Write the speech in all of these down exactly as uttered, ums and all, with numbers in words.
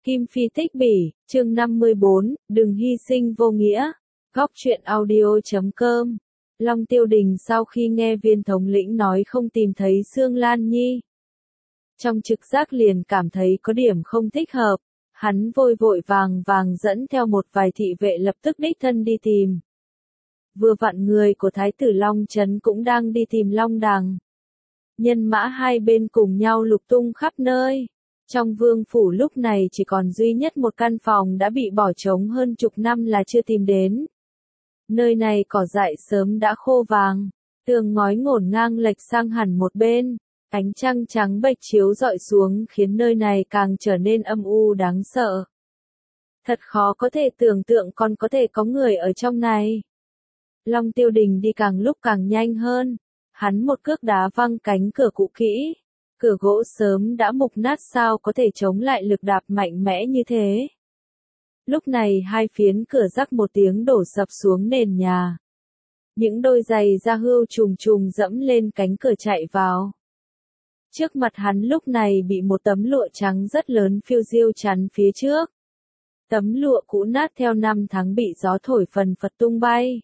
Kim Phi Tích Bỉ, chương năm mươi bốn, đừng hy sinh vô nghĩa. Góc truyện audio chấm com. Long Tiêu Đình sau khi nghe viên thống lĩnh nói không tìm thấy Sương Lan Nhi, trong trực giác liền cảm thấy có điểm không thích hợp. Hắn vội vội vàng vàng dẫn theo một vài thị vệ lập tức đích thân đi tìm. Vừa vặn người của Thái tử Long Trấn cũng đang đi tìm Long Đằng. Nhân mã hai bên cùng nhau lục tung khắp nơi. Trong vương phủ lúc này chỉ còn duy nhất một căn phòng đã bị bỏ trống hơn chục năm là chưa tìm đến. Nơi này cỏ dại sớm đã khô vàng, tường ngói ngổn ngang lệch sang hẳn một bên, ánh trăng trắng bệch chiếu rọi xuống khiến nơi này càng trở nên âm u đáng sợ. Thật khó có thể tưởng tượng còn có thể có người ở trong này. Long Tiêu Đình đi càng lúc càng nhanh hơn, hắn một cước đá văng cánh cửa cũ kỹ. Cửa gỗ sớm đã mục nát sao có thể chống lại lực đạp mạnh mẽ như thế. Lúc này hai phiến cửa rắc một tiếng đổ sập xuống nền nhà. Những đôi giày da hươu trùng trùng dẫm lên cánh cửa chạy vào. Trước mặt hắn lúc này bị một tấm lụa trắng rất lớn phiêu diêu chắn phía trước. Tấm lụa cũ nát theo năm tháng bị gió thổi phần phật tung bay.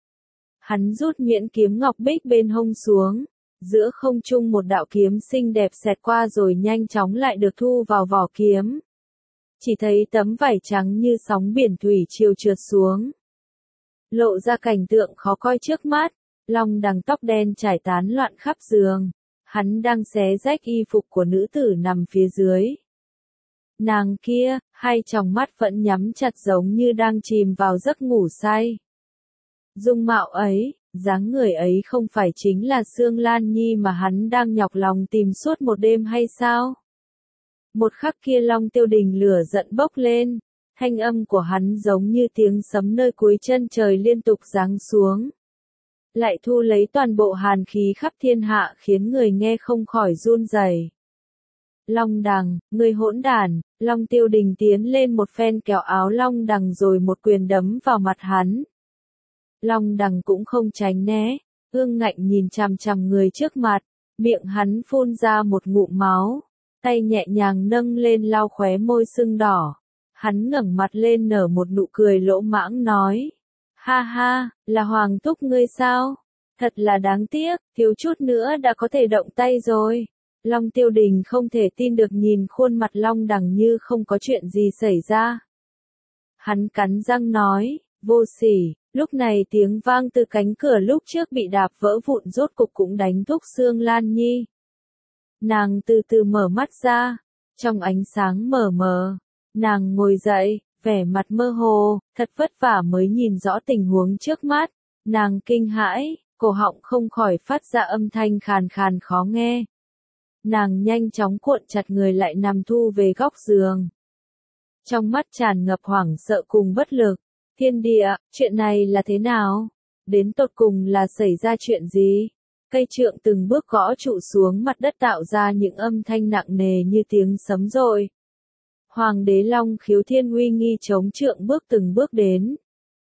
Hắn rút nhuyễn kiếm ngọc bích bên hông xuống. Giữa không trung một đạo kiếm xinh đẹp xẹt qua rồi nhanh chóng lại được thu vào vỏ kiếm. Chỉ thấy tấm vải trắng như sóng biển thủy triều trượt xuống. Lộ ra cảnh tượng khó coi trước mắt, Long Đằng tóc đen trải tán loạn khắp giường. Hắn đang xé rách y phục của nữ tử nằm phía dưới. Nàng kia, hai tròng mắt vẫn nhắm chặt giống như đang chìm vào giấc ngủ say. Dung mạo ấy, dáng người ấy không phải chính là Sương Lan Nhi mà hắn đang nhọc lòng tìm suốt một đêm hay sao? Một khắc kia Long Tiêu Đình lửa giận bốc lên, thanh âm của hắn giống như tiếng sấm nơi cuối chân trời liên tục giáng xuống. Lại thu lấy toàn bộ hàn khí khắp thiên hạ khiến người nghe không khỏi run rẩy. Long Đằng, người hỗn đản! Long Tiêu Đình tiến lên một phen kéo áo Long Đằng rồi một quyền đấm vào mặt hắn. Long Đằng cũng không tránh né, ương ngạnh nhìn chằm chằm người trước mặt, miệng hắn phun ra một ngụm máu, tay nhẹ nhàng nâng lên lau khóe môi sưng đỏ. Hắn ngẩng mặt lên nở một nụ cười lỗ mãng nói, ha ha, là Hoàng thúc ngươi sao? Thật là đáng tiếc, thiếu chút nữa đã có thể động tay rồi. Long Tiêu Đình không thể tin được nhìn khuôn mặt Long Đằng như không có chuyện gì xảy ra. Hắn cắn răng nói, vô sỉ. Lúc này tiếng vang từ cánh cửa lúc trước bị đạp vỡ vụn rốt cục cũng đánh thức Sương Lan Nhi. Nàng từ từ mở mắt ra, trong ánh sáng mờ mờ, nàng ngồi dậy, vẻ mặt mơ hồ, thật vất vả mới nhìn rõ tình huống trước mắt, nàng kinh hãi, cổ họng không khỏi phát ra âm thanh khàn khàn khó nghe. Nàng nhanh chóng cuộn chặt người lại nằm thu về góc giường. Trong mắt tràn ngập hoảng sợ cùng bất lực. Thiên địa, chuyện này là thế nào? Đến tột cùng là xảy ra chuyện gì? Cây trượng từng bước gõ trụ xuống mặt đất tạo ra những âm thanh nặng nề như tiếng sấm dội. Hoàng đế Long Khiếu Thiên uy nghi chống trượng bước từng bước đến.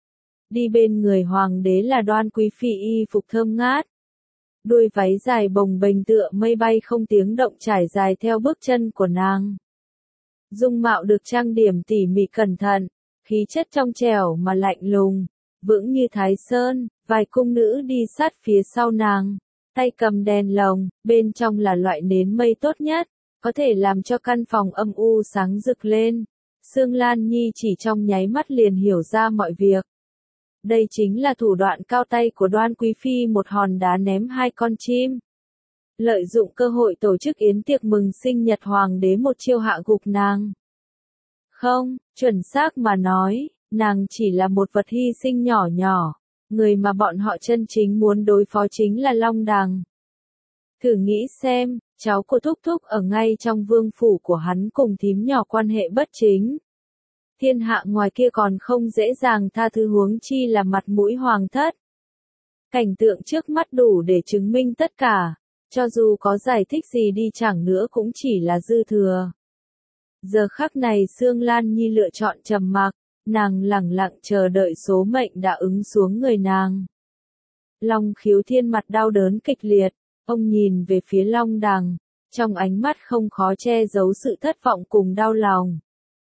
Đi bên người hoàng đế là Đoan Quý Phi y phục thơm ngát. Đuôi váy dài bồng bềnh tựa mây bay không tiếng động trải dài theo bước chân của nàng. Dung mạo được trang điểm tỉ mỉ cẩn thận. Khí chất trong trẻo mà lạnh lùng, vững như Thái Sơn, vài cung nữ đi sát phía sau nàng, tay cầm đèn lồng, bên trong là loại nến mây tốt nhất, có thể làm cho căn phòng âm u sáng rực lên. Sương Lan Nhi chỉ trong nháy mắt liền hiểu ra mọi việc. Đây chính là thủ đoạn cao tay của Đoan Quý Phi, một hòn đá ném hai con chim. Lợi dụng cơ hội tổ chức yến tiệc mừng sinh nhật hoàng đế một chiêu hạ gục nàng. Không, chuẩn xác mà nói, nàng chỉ là một vật hy sinh nhỏ nhỏ, người mà bọn họ chân chính muốn đối phó chính là Long Đằng. Thử nghĩ xem, cháu của Thúc Thúc ở ngay trong vương phủ của hắn cùng thím nhỏ quan hệ bất chính. Thiên hạ ngoài kia còn không dễ dàng tha thứ huống chi là mặt mũi hoàng thất. Cảnh tượng trước mắt đủ để chứng minh tất cả, cho dù có giải thích gì đi chẳng nữa cũng chỉ là dư thừa. Giờ khắc này Sương Lan Nhi lựa chọn trầm mặc, nàng lẳng lặng chờ đợi số mệnh đã ứng xuống người nàng. Long Khiếu Thiên mặt đau đớn kịch liệt, ông nhìn về phía Long Đằng, trong ánh mắt không khó che giấu sự thất vọng cùng đau lòng.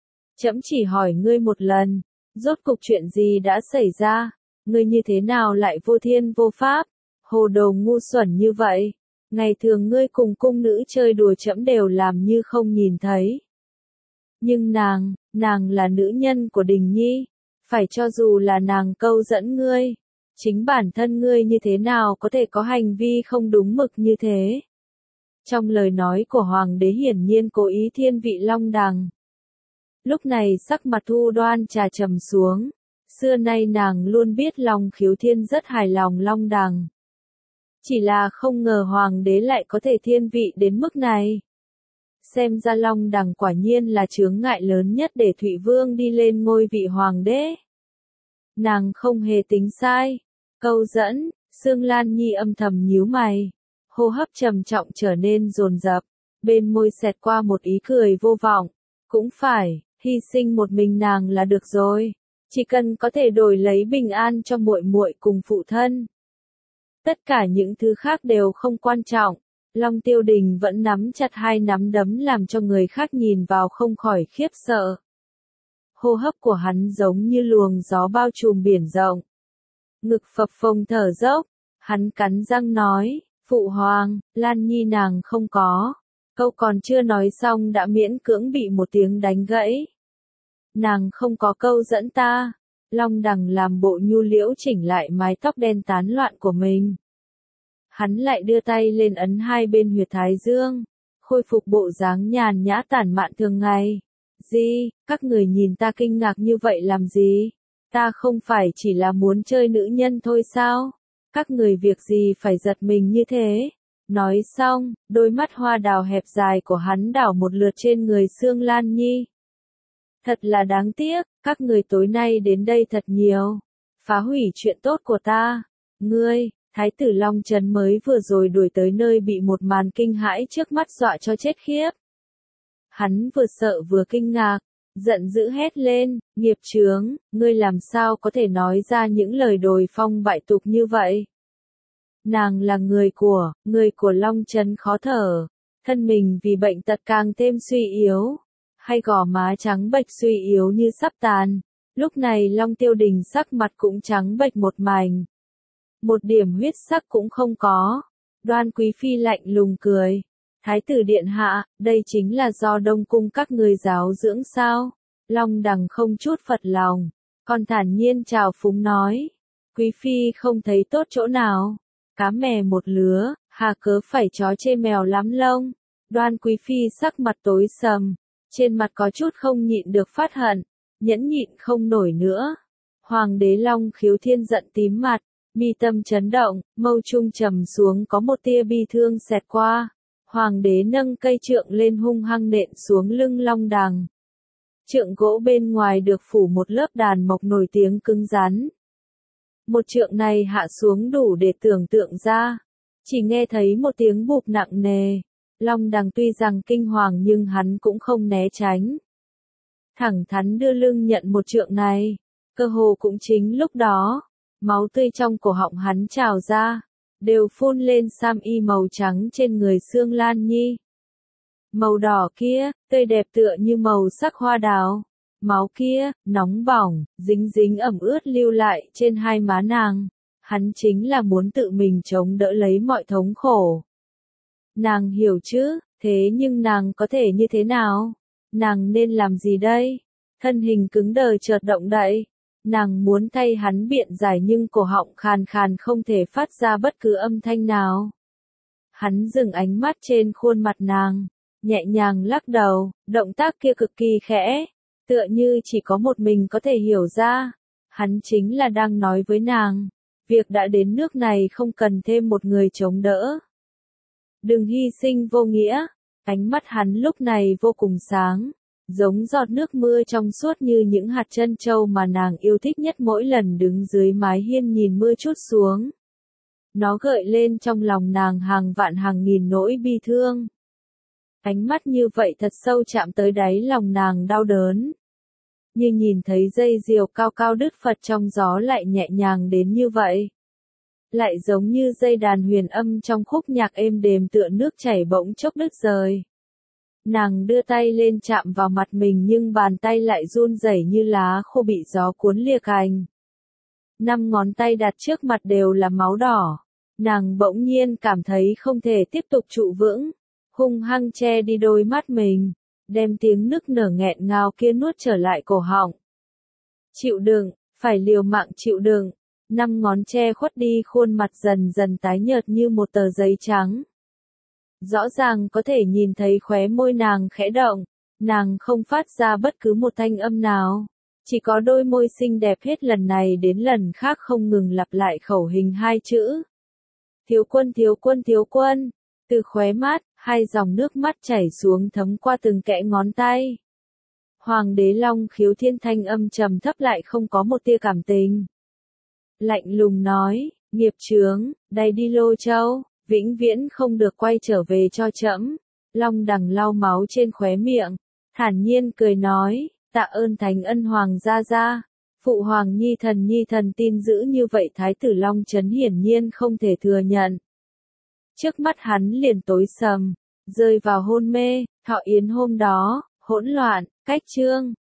Trẫm chỉ hỏi ngươi một lần, rốt cục chuyện gì đã xảy ra, ngươi như thế nào lại vô thiên vô pháp, hồ đồ ngu xuẩn như vậy, ngày thường ngươi cùng cung nữ chơi đùa trẫm đều làm như không nhìn thấy. Nhưng nàng, nàng là nữ nhân của Đình Nhi, phải cho dù là nàng câu dẫn ngươi, chính bản thân ngươi như thế nào có thể có hành vi không đúng mực như thế. Trong lời nói của Hoàng đế hiển nhiên cố ý thiên vị Long Đằng. Lúc này sắc mặt Thu Đoan trà trầm xuống, xưa nay nàng luôn biết Long Khiếu Thiên rất hài lòng Long Đằng. Chỉ là không ngờ Hoàng đế lại có thể thiên vị đến mức này. Xem ra Long Đằng quả nhiên là chướng ngại lớn nhất để Thụy Vương đi lên ngôi vị Hoàng đế. Nàng không hề tính sai. Câu dẫn, Sương Lan Nhi âm thầm nhíu mày. Hô hấp trầm trọng trở nên dồn dập, bên môi xẹt qua một ý cười vô vọng. Cũng phải, hy sinh một mình nàng là được rồi, chỉ cần có thể đổi lấy bình an cho muội muội cùng phụ thân. Tất cả những thứ khác đều không quan trọng. Long Tiêu Đình vẫn nắm chặt hai nắm đấm làm cho người khác nhìn vào không khỏi khiếp sợ. Hô hấp của hắn giống như luồng gió bao trùm biển rộng. Ngực phập phồng thở dốc, hắn cắn răng nói, Phụ Hoàng, Lan Nhi nàng không có. Câu còn chưa nói xong đã miễn cưỡng bị một tiếng đánh gãy. Nàng không có câu dẫn ta. Long Đằng làm bộ nhu liễu chỉnh lại mái tóc đen tán loạn của mình. Hắn lại đưa tay lên ấn hai bên huyệt thái dương, khôi phục bộ dáng nhàn nhã tản mạn thường ngày. Gì, các người nhìn ta kinh ngạc như vậy làm gì? Ta không phải chỉ là muốn chơi nữ nhân thôi sao? Các người việc gì phải giật mình như thế? Nói xong, đôi mắt hoa đào hẹp dài của hắn đảo một lượt trên người Sương Lan Nhi. Thật là đáng tiếc, các người tối nay đến đây thật nhiều. Phá hủy chuyện tốt của ta. Ngươi, Thái tử Long Trấn mới vừa rồi đuổi tới nơi bị một màn kinh hãi trước mắt dọa cho chết khiếp. Hắn vừa sợ vừa kinh ngạc, giận dữ hét lên, nghiệp chướng, ngươi làm sao có thể nói ra những lời đồi phong bại tục như vậy? Nàng là người của, người của Long Trấn khó thở, thân mình vì bệnh tật càng thêm suy yếu, hay gò má trắng bệch suy yếu như sắp tàn. Lúc này Long Tiêu Đình sắc mặt cũng trắng bệch một mảnh. Một điểm huyết sắc cũng không có. Đoan Quý Phi lạnh lùng cười. Thái tử điện hạ, đây chính là do Đông Cung các người giáo dưỡng sao? Long Đằng không chút phật lòng, còn thản nhiên chào phúng nói. Quý Phi không thấy tốt chỗ nào. Cá mè một lứa, hà cớ phải chó chê mèo lắm lông. Đoan Quý Phi sắc mặt tối sầm, trên mặt có chút không nhịn được phát hận, nhẫn nhịn không nổi nữa. Hoàng đế Long Khiếu Thiên giận tím mặt, mi tâm chấn động, mâu trung trầm xuống có một tia bi thương xẹt qua. Hoàng đế nâng cây trượng lên hung hăng nện xuống lưng Long Đằng. Trượng gỗ bên ngoài được phủ một lớp đàn mộc nổi tiếng cứng rắn. Một trượng này hạ xuống đủ để tưởng tượng ra. Chỉ nghe thấy một tiếng bụp nặng nề. Long Đằng tuy rằng kinh hoàng nhưng hắn cũng không né tránh. Thẳng thắn đưa lưng nhận một trượng này. Cơ hồ cũng chính lúc đó, máu tươi trong cổ họng hắn trào ra, đều phun lên sam y màu trắng trên người Sương Lan Nhi. Màu đỏ kia, tươi đẹp tựa như màu sắc hoa đào. Máu kia, nóng bỏng, dính dính ẩm ướt lưu lại trên hai má nàng. Hắn chính là muốn tự mình chống đỡ lấy mọi thống khổ. Nàng hiểu chứ, thế nhưng nàng có thể như thế nào? Nàng nên làm gì đây? Thân hình cứng đờ chợt động đậy. Nàng muốn thay hắn biện giải nhưng cổ họng khàn khàn không thể phát ra bất cứ âm thanh nào. Hắn dừng ánh mắt trên khuôn mặt nàng, nhẹ nhàng lắc đầu, động tác kia cực kỳ khẽ, tựa như chỉ có một mình có thể hiểu ra. Hắn chính là đang nói với nàng, việc đã đến nước này không cần thêm một người chống đỡ. Đừng hy sinh vô nghĩa. Ánh mắt hắn lúc này vô cùng sáng, giống giọt nước mưa trong suốt như những hạt trân châu mà nàng yêu thích nhất mỗi lần đứng dưới mái hiên nhìn mưa trút xuống. Nó gợi lên trong lòng nàng hàng vạn hàng nghìn nỗi bi thương. Ánh mắt như vậy thật sâu chạm tới đáy lòng nàng đau đớn. Như nhìn thấy dây diều cao cao đứt phật trong gió lại nhẹ nhàng đến như vậy. Lại giống như dây đàn huyền âm trong khúc nhạc êm đềm tựa nước chảy bỗng chốc đứt rời. Nàng đưa tay lên chạm vào mặt mình nhưng bàn tay lại run rẩy như lá khô bị gió cuốn lìa cành. Năm ngón tay đặt trước mặt đều là máu đỏ. Nàng bỗng nhiên cảm thấy không thể tiếp tục trụ vững, hung hăng che đi đôi mắt mình, đem tiếng nức nở nghẹn ngào kia nuốt trở lại cổ họng. Chịu đựng, phải liều mạng chịu đựng. Năm ngón che khuất đi khuôn mặt dần dần tái nhợt như một tờ giấy trắng. Rõ ràng có thể nhìn thấy khóe môi nàng khẽ động, nàng không phát ra bất cứ một thanh âm nào. Chỉ có đôi môi xinh đẹp hết lần này đến lần khác không ngừng lặp lại khẩu hình hai chữ. Thiếu quân thiếu quân thiếu quân. Từ khóe mắt, hai dòng nước mắt chảy xuống thấm qua từng kẽ ngón tay. Hoàng đế Long Khiếu Thiên thanh âm trầm thấp lại không có một tia cảm tình. Lạnh lùng nói, nghiệp chướng, đày đi Lô Châu, vĩnh viễn không được quay trở về cho trẫm. Long Đằng lau máu trên khóe miệng, thản nhiên cười nói, tạ ơn thánh ân hoàng gia gia. Phụ hoàng nhi thần nhi thần tin giữ như vậy thái tử Long Trấn hiển nhiên không thể thừa nhận. Trước mắt hắn liền tối sầm, rơi vào hôn mê. Thọ yến hôm đó, hỗn loạn, cách chương.